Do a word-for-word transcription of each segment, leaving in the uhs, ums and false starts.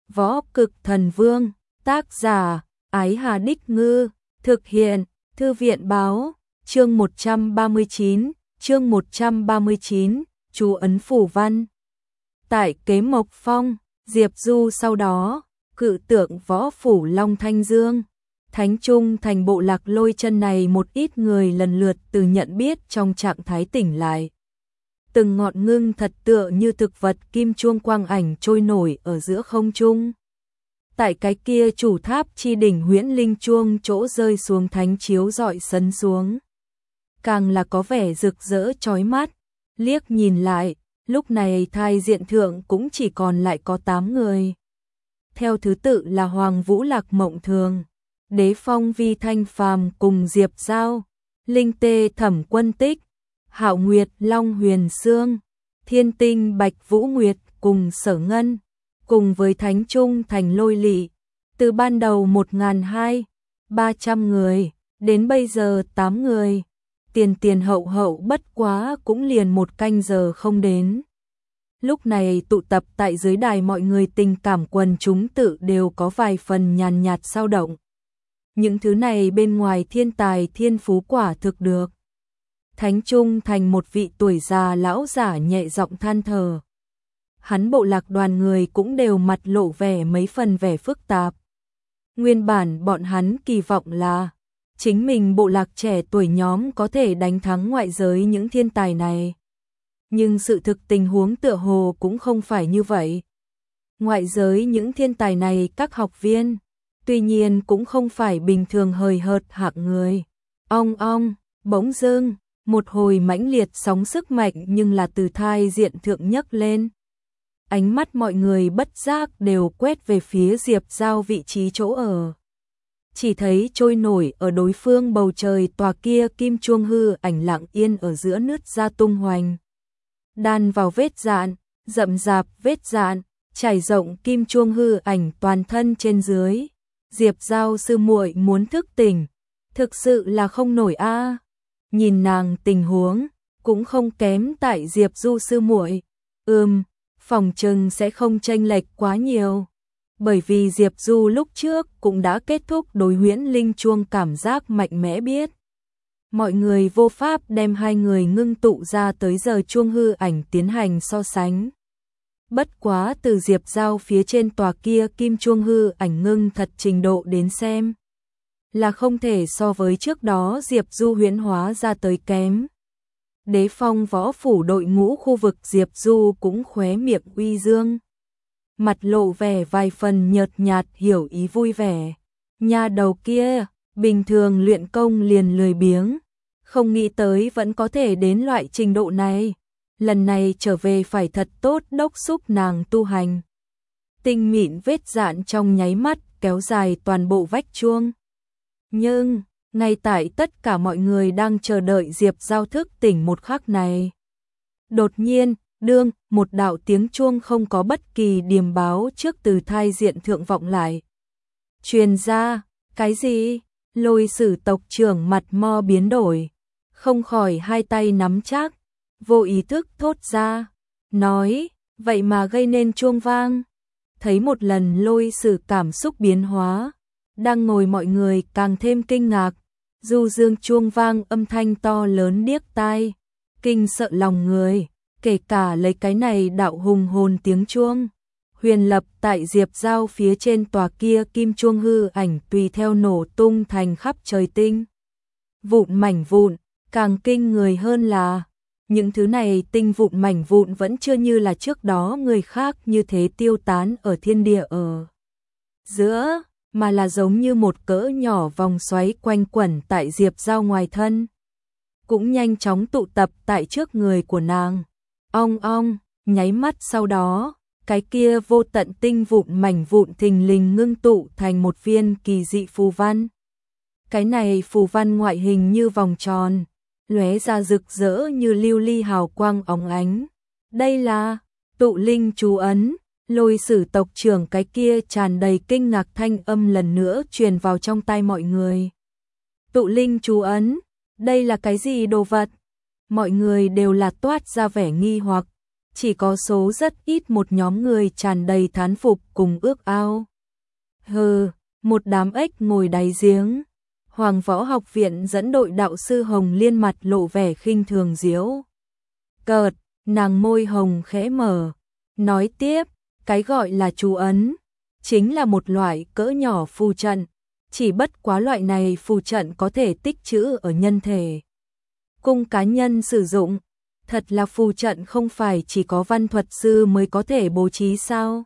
Võ Cực Thần Vương, tác giả, Ái Hà Đích Ngư, thực hiện, Thư viện Báo, chương một trăm ba mươi chín, chương một trăm ba mươi chín, chú ấn phủ văn. Tại Kế Mộc Phong, Diệp Du sau đó, cự tượng võ phủ Long Thanh Dương, Thánh Trung thành bộ lạc Lôi Chân này một ít người lần lượt từ nhận biết trong trạng thái tỉnh lại. Từng ngọn ngưng thật tựa như thực vật kim chuông quang ảnh trôi nổi ở giữa không trung. Tại cái kia chủ tháp chi đỉnh huyễn linh chuông chỗ rơi xuống thánh chiếu rọi sấn xuống. Càng là có vẻ rực rỡ chói mắt, liếc nhìn lại, lúc này thai diện thượng cũng chỉ còn lại có tám người. Theo thứ tự là Hoàng Vũ Lạc Mộng Thường, Đế Phong Vi Thanh Phàm cùng Diệp Giao, Linh Tê Thẩm Quân Tích, Hạo Nguyệt Long Huyền Sương, Thiên Tinh Bạch Vũ Nguyệt cùng Sở Ngân, cùng với Thánh Trung thành Lôi Lị, từ ban đầu một nghìn hai ba trăm người, đến bây giờ tám người, tiền tiền hậu hậu bất quá cũng liền một canh giờ không đến. Lúc này tụ tập tại dưới đài mọi người tình cảm quần chúng tự đều có vài phần nhàn nhạt dao động. Những thứ này bên ngoài thiên tài thiên phú quả thực được. Thánh Trung thành một vị tuổi già lão giả nhẹ giọng than thở. Hắn bộ lạc đoàn người cũng đều mặt lộ vẻ mấy phần vẻ phức tạp. Nguyên bản bọn hắn kỳ vọng là chính mình bộ lạc trẻ tuổi nhóm có thể đánh thắng ngoại giới những thiên tài này. Nhưng sự thực tình huống tựa hồ cũng không phải như vậy. Ngoại giới những thiên tài này các học viên, tuy nhiên cũng không phải bình thường hời hợt hạng người. Ong ong, bỗng dưng, một hồi mãnh liệt sóng sức mạnh nhưng là từ thai diện thượng nhấc lên. Ánh mắt mọi người bất giác đều quét về phía Diệp Giao vị trí chỗ ở. Chỉ thấy trôi nổi ở đối phương bầu trời tòa kia kim chuông hư ảnh lặng yên ở giữa nứt ra tung hoành. Đan vào vết dạn, rậm rạp vết dạn, trải rộng kim chuông hư ảnh toàn thân trên dưới. Diệp Giao sư muội muốn thức tỉnh, thực sự là không nổi a. À. Nhìn nàng tình huống, cũng không kém tại Diệp Du sư muội. Ừm, phòng trừng sẽ không chênh lệch quá nhiều. Bởi vì Diệp Du lúc trước cũng đã kết thúc đối huyễn linh chuông cảm giác mạnh mẽ biết. Mọi người vô pháp đem hai người ngưng tụ ra tới giờ chuông hư ảnh tiến hành so sánh. Bất quá từ Diệp Giao phía trên tòa kia kim chuông hư ảnh ngưng thật trình độ đến xem. Là không thể so với trước đó Diệp Du huyễn hóa ra tới kém. Đế Phong võ phủ đội ngũ khu vực Diệp Du cũng khóe miệng uy dương. Mặt lộ vẻ vài phần nhợt nhạt hiểu ý vui vẻ. Nhà đầu kia, bình thường luyện công liền lười biếng. Không nghĩ tới vẫn có thể đến loại trình độ này. Lần này trở về phải thật tốt đốc xúc nàng tu hành. Tinh mịn vết dạn trong nháy mắt kéo dài toàn bộ vách chuông. Nhưng, ngay tại tất cả mọi người đang chờ đợi Diệp Giao thức tỉnh một khắc này. Đột nhiên, đương, một đạo tiếng chuông không có bất kỳ điềm báo trước từ thai diện thượng vọng lại. Truyền ra, cái gì? Lôi Sử tộc trưởng mặt mo biến đổi. Không khỏi hai tay nắm chắc, vô ý thức thốt ra. Nói, vậy mà gây nên chuông vang. Thấy một lần Lôi Sử cảm xúc biến hóa. Đang ngồi mọi người càng thêm kinh ngạc. Du dương chuông vang âm thanh to lớn điếc tai. Kinh sợ lòng người. Kể cả lấy cái này đạo hùng hồn tiếng chuông. Huyền lập tại Diệp Giao phía trên tòa kia kim chuông hư ảnh tùy theo nổ tung thành khắp trời tinh. Vụn mảnh vụn, càng kinh người hơn là những thứ này tinh vụn mảnh vụn vẫn chưa như là trước đó người khác như thế tiêu tán ở thiên địa ở giữa, mà là giống như một cỡ nhỏ vòng xoáy quanh quẩn tại Diệp Giao ngoài thân. Cũng nhanh chóng tụ tập tại trước người của nàng. Ong ong, nháy mắt sau đó, cái kia vô tận tinh vụn mảnh vụn thình lình ngưng tụ thành một viên kỳ dị phù văn. Cái này phù văn ngoại hình như vòng tròn, lóe ra rực rỡ như lưu ly hào quang óng ánh. Đây là tụ linh chú ấn. Lôi Sử tộc trưởng cái kia tràn đầy kinh ngạc thanh âm lần nữa truyền vào trong tai mọi người. Tụ linh chú ấn, đây là cái gì đồ vật? Mọi người đều là toát ra vẻ nghi hoặc. chỉ có số rất ít một nhóm người tràn đầy thán phục cùng ước ao. Hừ, một đám ếch ngồi đáy giếng. Hoàng Võ Học Viện dẫn đội đạo sư Hồng Liên mặt lộ vẻ khinh thường giễu cợt, nàng môi hồng khẽ mở, nói tiếp, cái gọi là chú ấn, chính là một loại cỡ nhỏ phù trận, chỉ bất quá loại này phù trận có thể tích trữ ở nhân thể, cung cá nhân sử dụng. Thật là phù trận không phải chỉ có văn thuật sư mới có thể bố trí sao?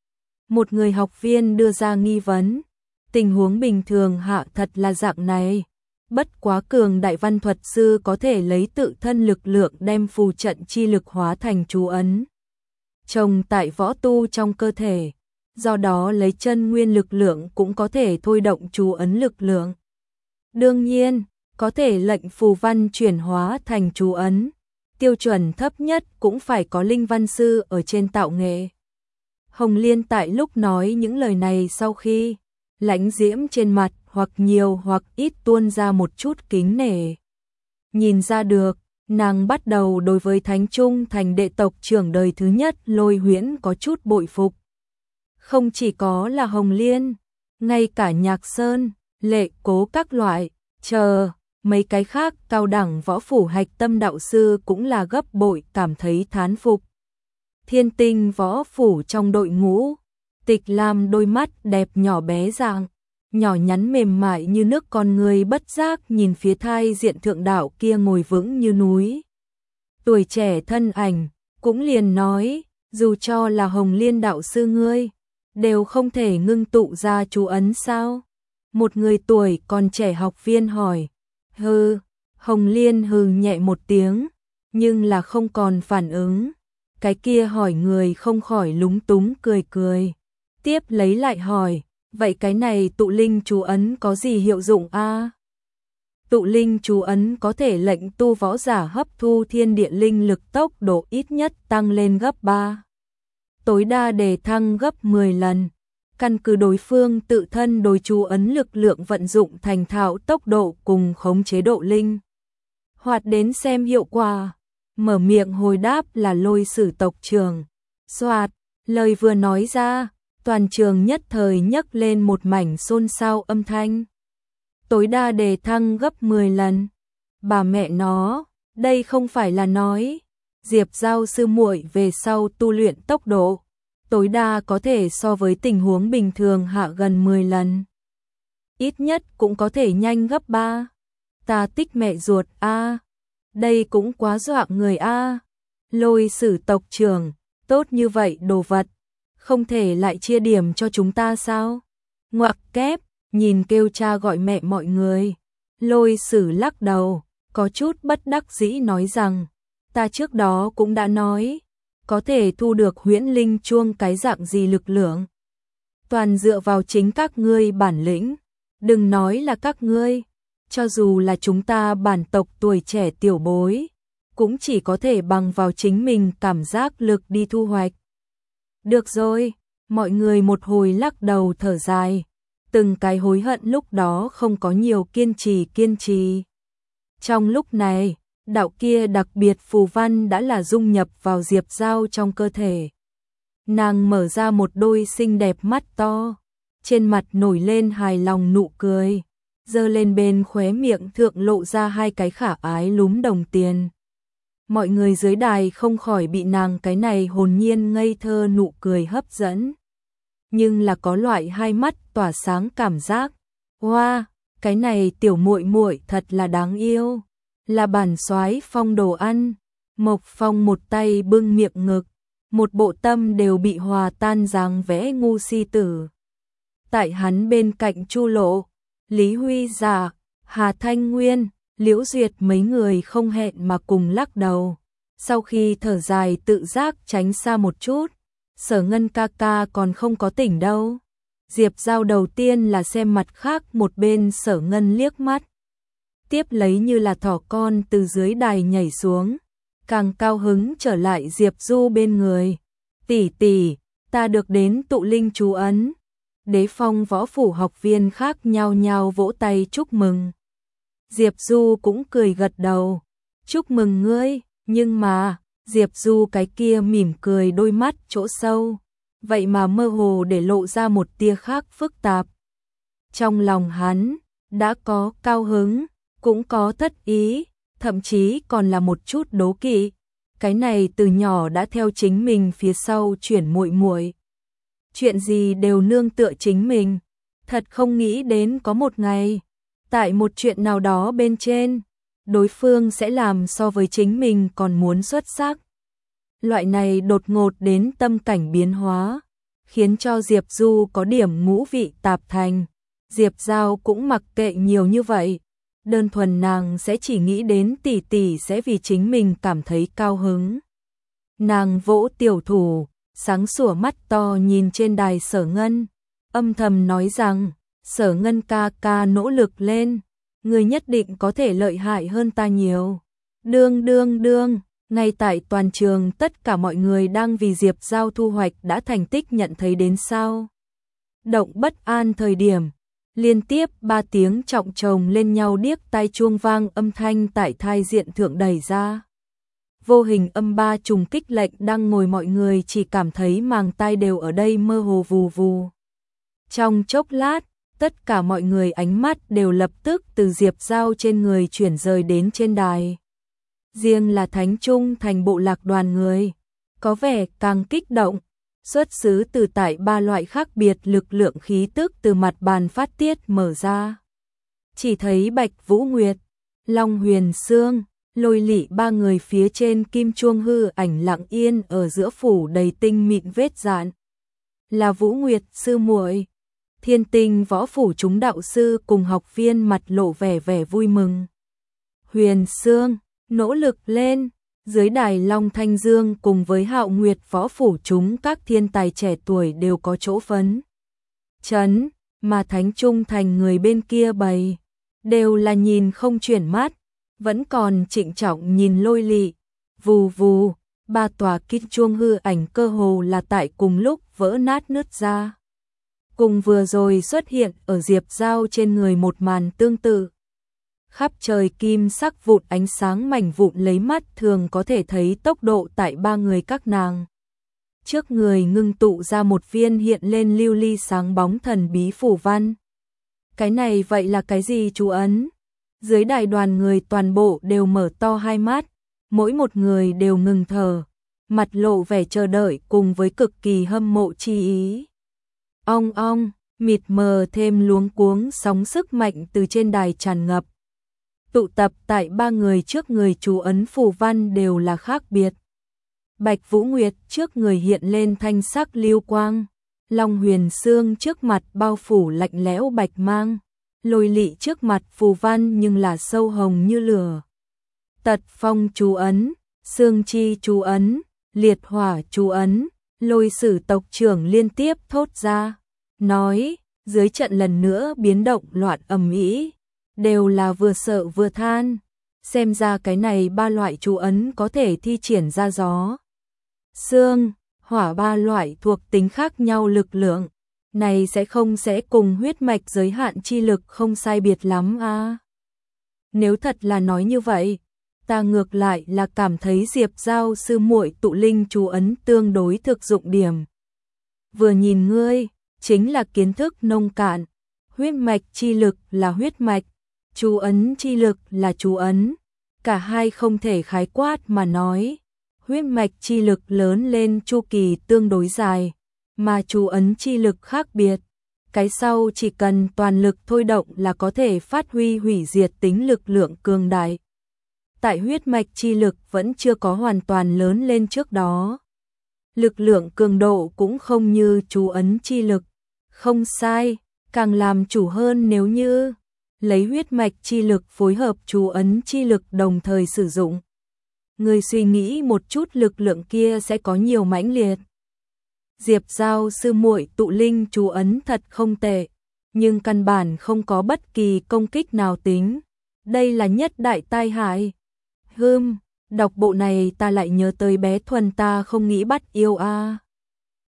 Một người học viên đưa ra nghi vấn. Tình huống bình thường hạ thật là dạng này. Bất quá cường đại văn thuật sư có thể lấy tự thân lực lượng đem phù trận chi lực hóa thành chú ấn. Trồng tại võ tu trong cơ thể. Do đó lấy chân nguyên lực lượng cũng có thể thôi động chú ấn lực lượng. Đương nhiên, có thể lệnh phù văn chuyển hóa thành chú ấn. Tiêu chuẩn thấp nhất cũng phải có linh văn sư ở trên tạo nghệ. Hồng Liên tại lúc nói những lời này sau khi lãnh diễm trên mặt hoặc nhiều hoặc ít tuôn ra một chút kính nể. Nhìn ra được, nàng bắt đầu đối với Thánh Trung thành đệ tộc trưởng đời thứ nhất Lôi Huyễn có chút bội phục. Không chỉ có là Hồng Liên, ngay cả Nhạc Sơn, Lệ Cố các loại, chờ, mấy cái khác cao đẳng võ phủ hạch tâm đạo sư cũng là gấp bội cảm thấy thán phục. Thiên Tinh võ phủ trong đội ngũ, Tịch Lam đôi mắt đẹp nhỏ bé dạng, nhỏ nhắn mềm mại như nước con người bất giác nhìn phía thai diện thượng đạo kia ngồi vững như núi. Tuổi trẻ thân ảnh, cũng liền nói, dù cho là Hồng Liên đạo sư ngươi, đều không thể ngưng tụ ra chú ấn sao? Một người tuổi còn trẻ học viên hỏi. Hừ, Hồng Liên hừ nhẹ một tiếng, nhưng là không còn phản ứng. Cái kia hỏi người không khỏi lúng túng cười cười. Tiếp lấy lại hỏi, vậy cái này tụ linh chú ấn có gì hiệu dụng a? À? Tụ linh chú ấn có thể lệnh tu võ giả hấp thu thiên địa linh lực tốc độ ít nhất tăng lên gấp ba. Tối đa đề thăng gấp mười lần. Căn cứ đối phương tự thân đối chú ấn lực lượng vận dụng thành thạo tốc độ cùng khống chế độ linh hoạt đến xem hiệu quả. Mở miệng hồi đáp là Lôi Sử tộc trưởng. Soạt, lời vừa nói ra, toàn trường nhất thời nhấc lên một mảnh xôn xao âm thanh. Tối đa đề thăng gấp mười lần. Bà mẹ nó, đây không phải là nói Diệp Giao sư muội về sau tu luyện tốc độ tối đa có thể so với tình huống bình thường hạ gần mười lần. Ít nhất cũng có thể nhanh gấp ba. Ta tích mẹ ruột a, à. Đây cũng quá dọa người a. À. Lôi Sử tộc trưởng, tốt như vậy đồ vật, không thể lại chia điểm cho chúng ta sao? Ngoặc kép, nhìn kêu cha gọi mẹ mọi người. Lôi Sử lắc đầu, có chút bất đắc dĩ nói rằng, ta trước đó cũng đã nói, có thể thu được huyễn linh chuông cái dạng gì lực lượng. Toàn dựa vào chính các ngươi bản lĩnh, đừng nói là các ngươi, cho dù là chúng ta bản tộc tuổi trẻ tiểu bối, cũng chỉ có thể bằng vào chính mình cảm giác lực đi thu hoạch. Được rồi, mọi người một hồi lắc đầu thở dài, từng cái hối hận lúc đó không có nhiều kiên trì kiên trì. Trong lúc này, đạo kia đặc biệt phù văn đã là dung nhập vào Diệp Giao trong cơ thể. Nàng mở ra một đôi xinh đẹp mắt to, trên mặt nổi lên hài lòng nụ cười, giơ lên bên khóe miệng thượng lộ ra hai cái khả ái lúm đồng tiền. Mọi người dưới đài không khỏi bị nàng cái này hồn nhiên ngây thơ nụ cười hấp dẫn. Nhưng là có loại hai mắt tỏa sáng cảm giác, wow, cái này tiểu muội muội thật là đáng yêu. Là bản soái phong đồ ăn. Mộc Phong một tay bưng miệng ngực, một bộ tâm đều bị hòa tan dáng vẽ ngu si tử. Tại hắn bên cạnh Chu Lộ, Lý Huy Giả, Hà Thanh Nguyên, Liễu Duyệt mấy người không hẹn mà cùng lắc đầu. Sau khi thở dài tự giác tránh xa một chút, Sở Ngân ca ca còn không có tỉnh đâu. Diệp Giao đầu tiên là xem mặt khác một bên Sở Ngân liếc mắt. Tiếp lấy như là thỏ con từ dưới đài nhảy xuống, càng cao hứng trở lại Diệp Du bên người. Tỷ tỷ, ta được đến tụ linh chú ấn. Đế Phong võ phủ học viên khác nhao nhao vỗ tay chúc mừng. Diệp Du cũng cười gật đầu. Chúc mừng ngươi, nhưng mà, Diệp Du cái kia mỉm cười đôi mắt chỗ sâu, vậy mà mơ hồ để lộ ra một tia khác phức tạp. Trong lòng hắn, đã có cao hứng, cũng có thất ý, thậm chí còn là một chút đố kỵ. Cái này từ nhỏ đã theo chính mình phía sau chuyển muội muội. Chuyện gì đều nương tựa chính mình, thật không nghĩ đến có một ngày, tại một chuyện nào đó bên trên, đối phương sẽ làm so với chính mình còn muốn xuất sắc. Loại này đột ngột đến tâm cảnh biến hóa, khiến cho Diệp Du có điểm ngũ vị tạp thành. Diệp Giao cũng mặc kệ nhiều như vậy, đơn thuần nàng sẽ chỉ nghĩ đến tỷ tỷ sẽ vì chính mình cảm thấy cao hứng. Nàng vỗ tiểu thủ, sáng sủa mắt to nhìn trên đài Sở Ngân, âm thầm nói rằng, Sở Ngân ca ca nỗ lực lên, người nhất định có thể lợi hại hơn ta nhiều. Đương đương đương, ngay tại toàn trường tất cả mọi người đang vì Diệp Giao thu hoạch đã thành tích nhận thấy đến sao. Động bất an thời điểm, liên tiếp ba tiếng trọng chồng lên nhau điếc tai chuông vang âm thanh tại thai diện thượng đẩy ra. Vô hình âm ba trùng kích lệnh đang ngồi mọi người chỉ cảm thấy màng tai đều ở đây mơ hồ vù vù. Trong chốc lát, tất cả mọi người ánh mắt đều lập tức từ Diệp Giao trên người chuyển rời đến trên đài. Riêng là Thánh Trung thành bộ lạc đoàn người, có vẻ càng kích động, xuất xứ từ tại ba loại khác biệt lực lượng khí tức từ mặt bàn phát tiết mở ra. Chỉ thấy Bạch Vũ Nguyệt, Long Huyền Sương, Lôi Lị ba người phía trên kim chuông hư ảnh lặng yên ở giữa phủ đầy tinh mịn vết dạn. Là Vũ Nguyệt sư muội. Thiên Tinh võ phủ chúng đạo sư cùng học viên mặt lộ vẻ vẻ vui mừng. Huyền Sương, nỗ lực lên. Dưới đài Long Thanh Dương cùng với Hạo Nguyệt võ phủ chúng các thiên tài trẻ tuổi đều có chỗ phấn chấn, mà Thánh Trung thành người bên kia bày, đều là nhìn không chuyển mắt, vẫn còn trịnh trọng nhìn Lôi Lị. Vù vù, ba tòa kim chuông hư ảnh cơ hồ là tại cùng lúc vỡ nát nứt ra. Cùng vừa rồi xuất hiện ở Diệp Giao trên người một màn tương tự. Khắp trời kim sắc vụn ánh sáng mảnh vụn lấy mắt thường có thể thấy tốc độ tại ba người các nàng. Trước người ngưng tụ ra một viên hiện lên lưu ly sáng bóng thần bí phủ văn. Cái này vậy là cái gì chú ấn? Dưới đài đoàn người toàn bộ đều mở to hai mắt, mỗi một người đều ngừng thở, mặt lộ vẻ chờ đợi cùng với cực kỳ hâm mộ chi ý. Ong ong, mịt mờ thêm luống cuống sóng sức mạnh từ trên đài tràn ngập. Tụ tập tại ba người trước người chú ấn phù văn đều là khác biệt. Bạch Vũ Nguyệt trước người hiện lên thanh sắc lưu quang, Long Huyền Sương trước mặt bao phủ lạnh lẽo bạch mang, Lôi Lị trước mặt phù văn nhưng là sâu hồng như lửa. Tật phong chú ấn, Sương chi chú ấn, liệt hỏa chú ấn, Lôi Sử tộc trưởng liên tiếp thốt ra, nói, dưới trận lần nữa biến động loạn ầm ĩ. Đều là vừa sợ vừa than, xem ra cái này ba loại chú ấn có thể thi triển ra gió, sương, hỏa ba loại thuộc tính khác nhau lực lượng, này sẽ không sẽ cùng huyết mạch giới hạn chi lực không sai biệt lắm a. À. Nếu thật là nói như vậy, ta ngược lại là cảm thấy Diệp Giao sư muội tụ linh chú ấn tương đối thực dụng điểm. Vừa nhìn ngươi, chính là kiến thức nông cạn, huyết mạch chi lực là huyết mạch, chú ấn chi lực là chú ấn, cả hai không thể khái quát mà nói. Huyết mạch chi lực lớn lên chu kỳ tương đối dài, mà chú ấn chi lực khác biệt. Cái sau chỉ cần toàn lực thôi động là có thể phát huy hủy diệt tính lực lượng cường đại. Tại huyết mạch chi lực vẫn chưa có hoàn toàn lớn lên trước đó. Lực lượng cường độ cũng không như chú ấn chi lực. Không sai, càng làm chủ hơn nếu như lấy huyết mạch chi lực phối hợp chú ấn chi lực đồng thời sử dụng. Người suy nghĩ một chút lực lượng kia sẽ có nhiều mãnh liệt. Diệp Giao sư muội tụ linh chú ấn thật không tệ, nhưng căn bản không có bất kỳ công kích nào tính. Đây là nhất đại tai hại. Hừm, đọc bộ này ta lại nhớ tới bé Thuần ta không nghĩ bắt yêu a. À.